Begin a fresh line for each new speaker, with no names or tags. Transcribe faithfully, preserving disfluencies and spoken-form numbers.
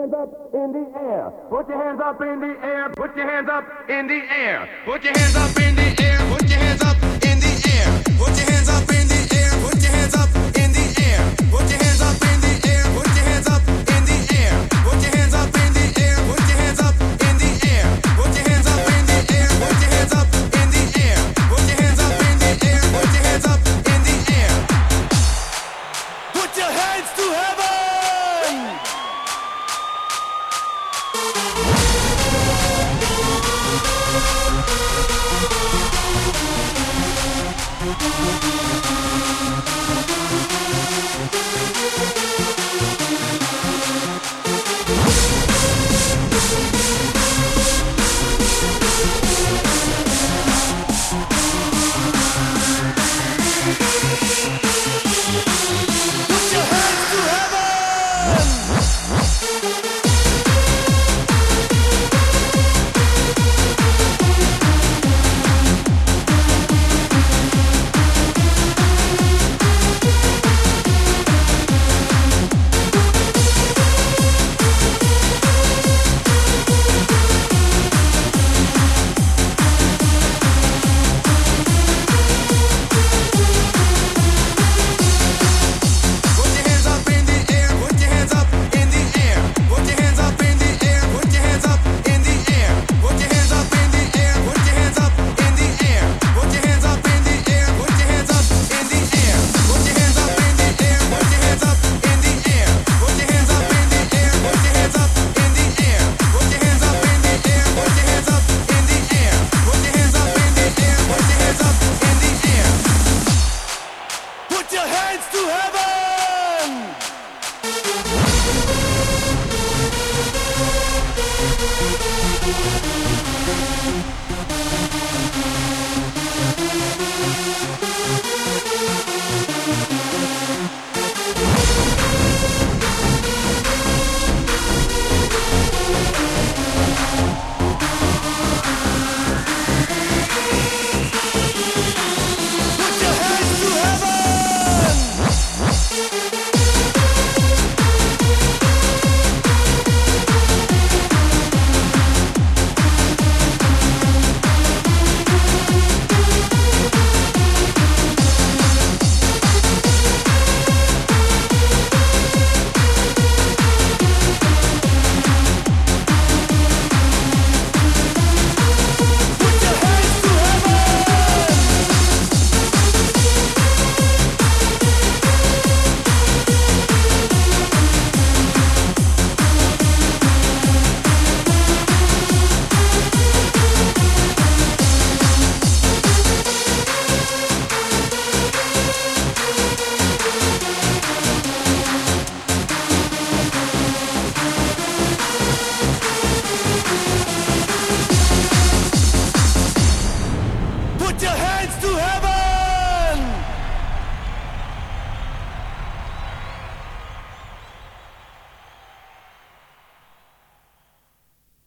hands up in the air. Put your hands up in the air. Put your hands up in the air. Put your hands up in the air. Put your hands up in the air. Put your hands up in the air. Put your hands up in the air. Put your hands up in the air. Put your hands up in the air. Put your hands up in the air. Put your hands up in the air. Put your hands up in the air. Put your hands up in the air. Put your hands up in the air. Put your hands up in the air. Put your hands to heaven. We'll be right back.